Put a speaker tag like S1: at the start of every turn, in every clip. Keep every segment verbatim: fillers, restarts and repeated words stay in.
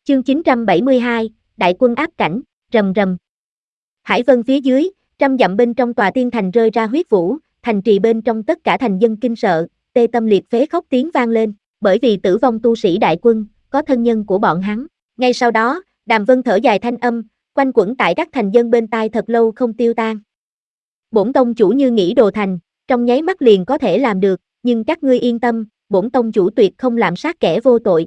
S1: Chương chín trăm bảy mươi hai, Đại quân áp cảnh, rầm rầm. Hải vân phía dưới, trăm dặm bên trong tòa tiên thành rơi ra huyết vũ, thành trì bên trong tất cả thành dân kinh sợ, tê tâm liệt phế khóc tiếng vang lên, bởi vì tử vong tu sĩ đại quân, có thân nhân của bọn hắn. Ngay sau đó, Đàm Vân thở dài thanh âm, quanh quẩn tại các thành dân bên tai thật lâu không tiêu tan. Bổn tông chủ như nghĩ đồ thành, trong nháy mắt liền có thể làm được, nhưng các ngươi yên tâm, bổn tông chủ tuyệt không lạm sát kẻ vô tội.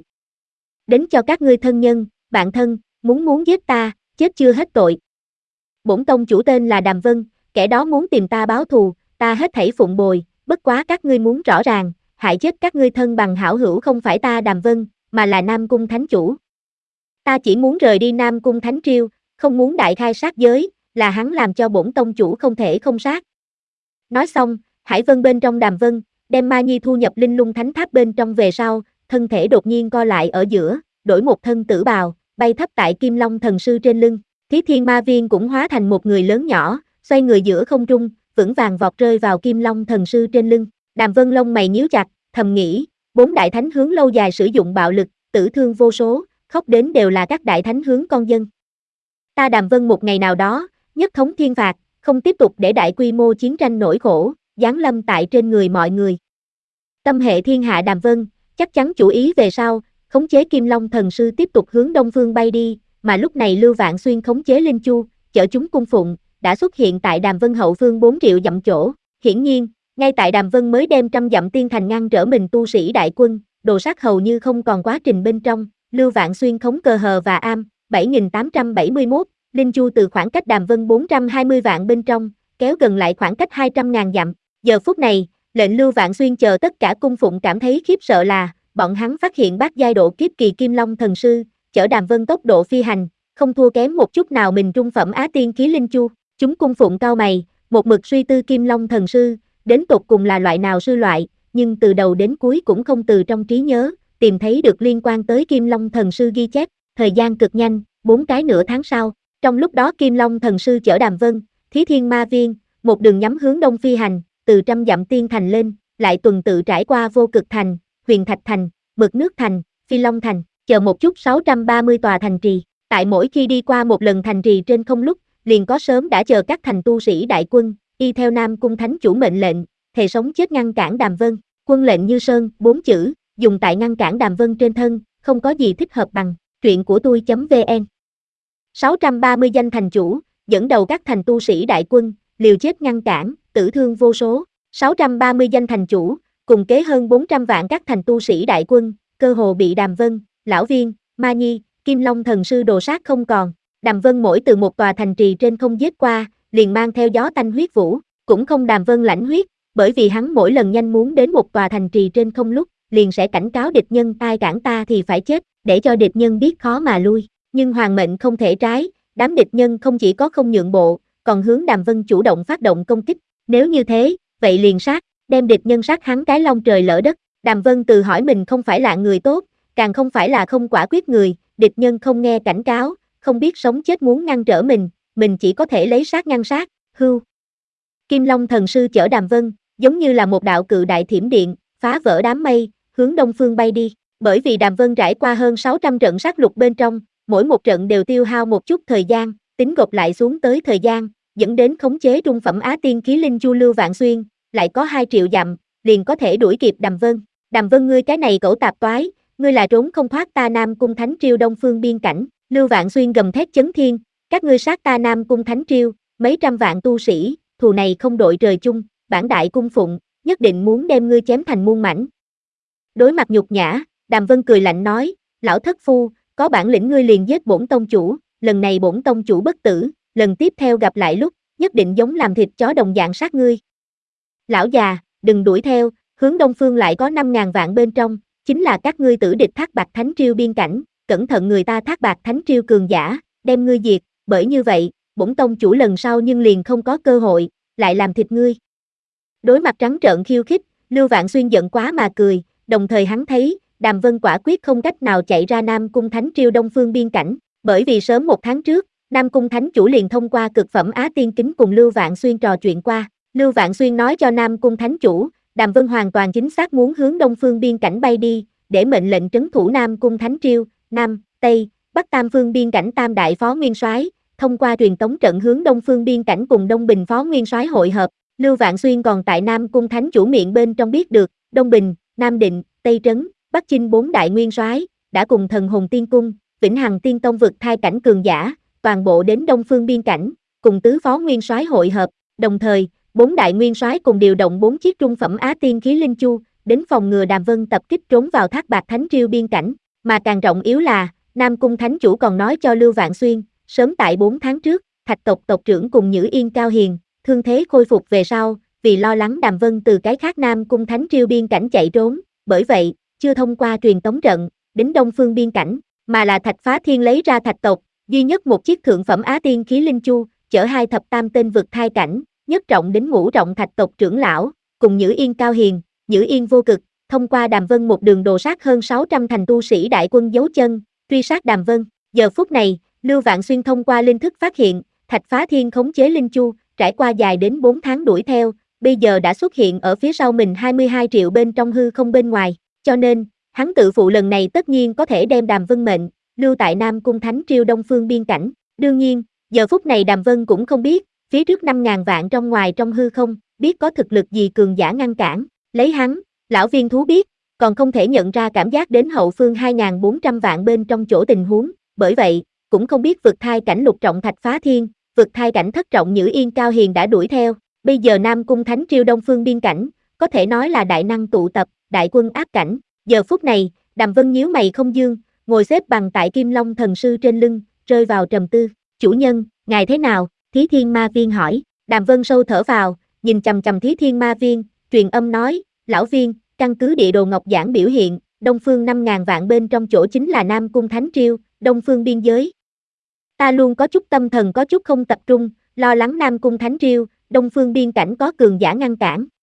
S1: Đến cho các ngươi thân nhân, bạn thân, muốn muốn giết ta, chết chưa hết tội. Bổn tông chủ tên là Đàm Vân, kẻ đó muốn tìm ta báo thù, ta hết thảy phụng bồi, bất quá các ngươi muốn rõ ràng, hại chết các ngươi thân bằng hảo hữu không phải ta Đàm Vân, mà là Nam Cung Thánh Chủ. Ta chỉ muốn rời đi Nam Cung Thánh Triều, không muốn đại khai sát giới, là hắn làm cho bổn tông chủ không thể không sát. Nói xong, Hải Vân bên trong Đàm Vân, đem Ma Nhi thu nhập Linh Lung Thánh Tháp bên trong về sau, thân thể đột nhiên co lại ở giữa, đổi một thân tử bào, bay thấp tại Kim Long Thần Sư trên lưng. Thí Thiên Ma Viên cũng hóa thành một người lớn nhỏ, xoay người giữa không trung, vững vàng vọt rơi vào Kim Long Thần Sư trên lưng. Đàm Vân lông mày nhíu chặt, thầm nghĩ, bốn đại thánh hướng lâu dài sử dụng bạo lực, tử thương vô số, khóc đến đều là các đại thánh hướng con dân. Ta Đàm Vân một ngày nào đó, nhất thống thiên phạt, không tiếp tục để đại quy mô chiến tranh nỗi khổ, giáng lâm tại trên người mọi người. Tâm hệ thiên hạ Đàm Vân, chắc chắn chủ ý về sau, khống chế Kim Long Thần Sư tiếp tục hướng đông phương bay đi, mà lúc này Lưu Vạn Xuyên khống chế Linh Chu, chở chúng cung phụng, đã xuất hiện tại Đàm Vân hậu phương bốn triệu dặm chỗ. Hiển nhiên, ngay tại Đàm Vân mới đem trăm dặm tiên thành ngăn trở mình tu sĩ đại quân, đồ sát hầu như không còn quá trình bên trong, Lưu Vạn Xuyên khống cờ hờ và am, bảy nghìn tám trăm bảy mươi mốt, Linh Chu từ khoảng cách Đàm Vân bốn trăm hai mươi vạn bên trong, kéo gần lại khoảng cách hai trăm ngàn dặm. Giờ phút này, lệnh Lưu Vạn Xuyên chờ tất cả cung phụng cảm thấy khiếp sợ là, bọn hắn phát hiện bát giai độ kiếp kỳ Kim Long Thần Sư, chở Đàm Vân tốc độ phi hành, không thua kém một chút nào mình trung phẩm Á Tiên Khí Linh Chu. Chúng cung phụng cao mày, một mực suy tư Kim Long Thần Sư, đến tột cùng là loại nào sư loại, nhưng từ đầu đến cuối cũng không từ trong trí nhớ, tìm thấy được liên quan tới Kim Long Thần Sư ghi chép. Thời gian cực nhanh, bốn cái nửa tháng sau, trong lúc đó Kim Long Thần Sư chở Đàm Vân, Thí Thiên Ma Viên, một đường nhắm hướng đông phi hành, từ trăm dặm tiên thành lên, lại tuần tự trải qua Vô Cực Thành, Huyền Thạch Thành, Mực Nước Thành, Phi Long Thành, chờ một chút sáu trăm ba mươi tòa thành trì. Tại mỗi khi đi qua một lần thành trì trên không lúc, liền có sớm đã chờ các thành tu sĩ đại quân, y theo Nam Cung Thánh Chủ mệnh lệnh, thề sống chết ngăn cản Đàm Vân. Quân lệnh như sơn, bốn chữ, dùng tại ngăn cản Đàm Vân trên thân, không có gì thích hợp bằng. Truyện của tôi.vn sáu trăm ba mươi danh thành chủ, dẫn đầu các thành tu sĩ đại quân, liều chết ngăn cản, tử thương vô số. sáu trăm ba mươi danh thành chủ, cùng kế hơn bốn trăm vạn các thành tu sĩ đại quân, cơ hồ bị Đàm Vân, Lão Viên, Ma Nhi, Kim Long Thần Sư đồ sát không còn. Đàm Vân mỗi từ một tòa thành trì trên không giết qua, liền mang theo gió tanh huyết vũ, cũng không Đàm Vân lãnh huyết, bởi vì hắn mỗi lần nhanh muốn đến một tòa thành trì trên không lúc, liền sẽ cảnh cáo địch nhân ai cản ta thì phải chết, để cho địch nhân biết khó mà lui. Nhưng hoàng mệnh không thể trái, đám địch nhân không chỉ có không nhượng bộ, còn hướng Đàm Vân chủ động phát động công kích. Nếu như thế, vậy liền sát, đem địch nhân sát hắn cái long trời lỡ đất. Đàm Vân tự hỏi mình không phải là người tốt, càng không phải là không quả quyết người, địch nhân không nghe cảnh cáo, không biết sống chết muốn ngăn trở mình, mình chỉ có thể lấy sát ngăn sát. Hưu. Kim Long Thần Sư chở Đàm Vân, giống như là một đạo cự đại thiểm điện, phá vỡ đám mây, hướng đông phương bay đi. Bởi vì Đàm Vân trải qua hơn sáu trăm trận sát lục bên trong, mỗi một trận đều tiêu hao một chút thời gian, tính gộp lại xuống tới thời gian, dẫn đến khống chế trung phẩm Á Tiên Khí Linh Chu Lưu Vạn Xuyên, lại có hai triệu dặm, liền có thể đuổi kịp Đàm Vân. Đàm Vân ngươi cái này cẩu tạp toái, ngươi là trốn không thoát ta Nam Cung Thánh Triều đông phương biên cảnh. Lưu Vạn Xuyên gầm thét chấn thiên, các ngươi sát ta Nam Cung Thánh Triều, mấy trăm vạn tu sĩ, thù này không đội trời chung, bản đại cung phụng, nhất định muốn đem ngươi chém thành muôn mảnh. Đối mặt nhục nhã, Đàm Vân cười lạnh nói, lão thất phu, có bản lĩnh ngươi liền giết bổn tông chủ, lần này bổn tông chủ bất tử, lần tiếp theo gặp lại lúc, nhất định giống làm thịt chó đồng dạng sát ngươi. Lão già, đừng đuổi theo, hướng đông phương lại có năm ngàn vạn bên trong, chính là các ngươi tử địch Thác Bạt Thánh Triều biên cảnh, cẩn thận người ta Thác Bạt Thánh Triều cường giả, đem ngươi diệt, bởi như vậy, bổn tông chủ lần sau nhưng liền không có cơ hội, lại làm thịt ngươi. Đối mặt trắng trợn khiêu khích, Lưu Vạn Xuyên giận quá mà cười, đồng thời hắn thấy, Đàm Vân quả quyết không cách nào chạy ra Nam Cung Thánh Triều đông phương biên cảnh, bởi vì sớm một tháng trước, Nam Cung Thánh Chủ liền thông qua cực phẩm Á Tiên Kính cùng Lưu Vạn Xuyên trò chuyện qua. Lưu Vạn Xuyên nói cho Nam Cung Thánh Chủ, Đàm Vân hoàn toàn chính xác muốn hướng đông phương biên cảnh bay đi, để mệnh lệnh trấn thủ Nam Cung Thánh Triều, Nam, Tây, Bắc Tam Phương biên cảnh Tam Đại Phó Nguyên Soái, thông qua truyền tống trận hướng Đông Phương biên cảnh cùng Đông Bình Phó Nguyên Soái hội hợp. Lưu Vạn Xuyên còn tại Nam Cung Thánh chủ miệng bên trong biết được, Đông Bình, Nam Định, Tây Trấn, Bắc Chinh bốn đại nguyên soái đã cùng Thần Hồn Tiên Cung, Vĩnh Hằng Tiên Tông vực thai cảnh cường giả, toàn bộ đến Đông Phương biên cảnh, cùng tứ phó nguyên soái hội hợp, đồng thời, bốn đại nguyên soái cùng điều động bốn chiếc trung phẩm Á Tiên khí linh chu, đến phòng ngừa Đàm Vân tập kích trốn vào Thác Bạt Thánh Triêu biên cảnh, mà càng trọng yếu là, Nam Cung Thánh chủ còn nói cho Lưu Vạn Xuyên, sớm tại bốn tháng trước, Thạch tộc tộc trưởng cùng Nhữ Yên Cao Hiền, thương thế khôi phục về sau, vì lo lắng Đàm Vân từ cái khác Nam Cung Thánh Triêu biên cảnh chạy trốn, bởi vậy, chưa thông qua truyền tống trận, đến Đông Phương biên cảnh, mà là Thạch Phá Thiên lấy ra Thạch tộc, duy nhất một chiếc thượng phẩm Á Tiên khí linh chu, chở hai thập tam tên vực thai cảnh, nhất trọng đến ngũ trọng Thạch tộc trưởng lão, cùng Nhữ Yên Cao Hiền, Nhữ Yên Vô Cực, thông qua Đàm Vân một đường đồ sát hơn sáu trăm thành tu sĩ đại quân giấu chân, truy sát Đàm Vân. Giờ phút này, Lưu Vạn Xuyên thông qua linh thức phát hiện, Thạch Phá Thiên khống chế linh chu, trải qua dài đến bốn tháng đuổi theo, bây giờ đã xuất hiện ở phía sau mình hai mươi hai triệu bên trong hư không bên ngoài, cho nên, hắn tự phụ lần này tất nhiên có thể đem Đàm Vân mệnh, lưu tại Nam Cung Thánh Triêu Đông Phương biên cảnh. Đương nhiên, giờ phút này Đàm Vân cũng không biết, phía trước năm ngàn vạn trong ngoài trong hư không, biết có thực lực gì cường giả ngăn cản, lấy hắn, lão viên thú biết, còn không thể nhận ra cảm giác đến hậu phương hai nghìn bốn trăm vạn bên trong chỗ tình huống, bởi vậy, cũng không biết vực thai cảnh lục trọng Thạch Phá Thiên, vực thai cảnh thất trọng Nhữ Yên Cao Hiền đã đuổi theo, bây giờ Nam Cung Thánh Triêu Đông Phương biên cảnh, có thể nói là đại năng tụ tập, đại quân áp cảnh. Giờ phút này, Đàm Vân nhíu mày không dương, ngồi xếp bằng tại Kim Long thần sư trên lưng, rơi vào trầm tư. Chủ nhân, ngài thế nào? Thí Thiên Ma Viên hỏi. Đàm Vân sâu thở vào, nhìn chằm chằm Thí Thiên Ma Viên, truyền âm nói, lão viên, căn cứ địa đồ ngọc giảng biểu hiện, Đông Phương năm ngàn vạn bên trong chỗ chính là Nam Cung Thánh Triêu, Đông Phương biên giới. Ta luôn có chút tâm thần có chút không tập trung, lo lắng Nam Cung Thánh Triêu, Đông Phương biên cảnh có cường giả ngăn cản,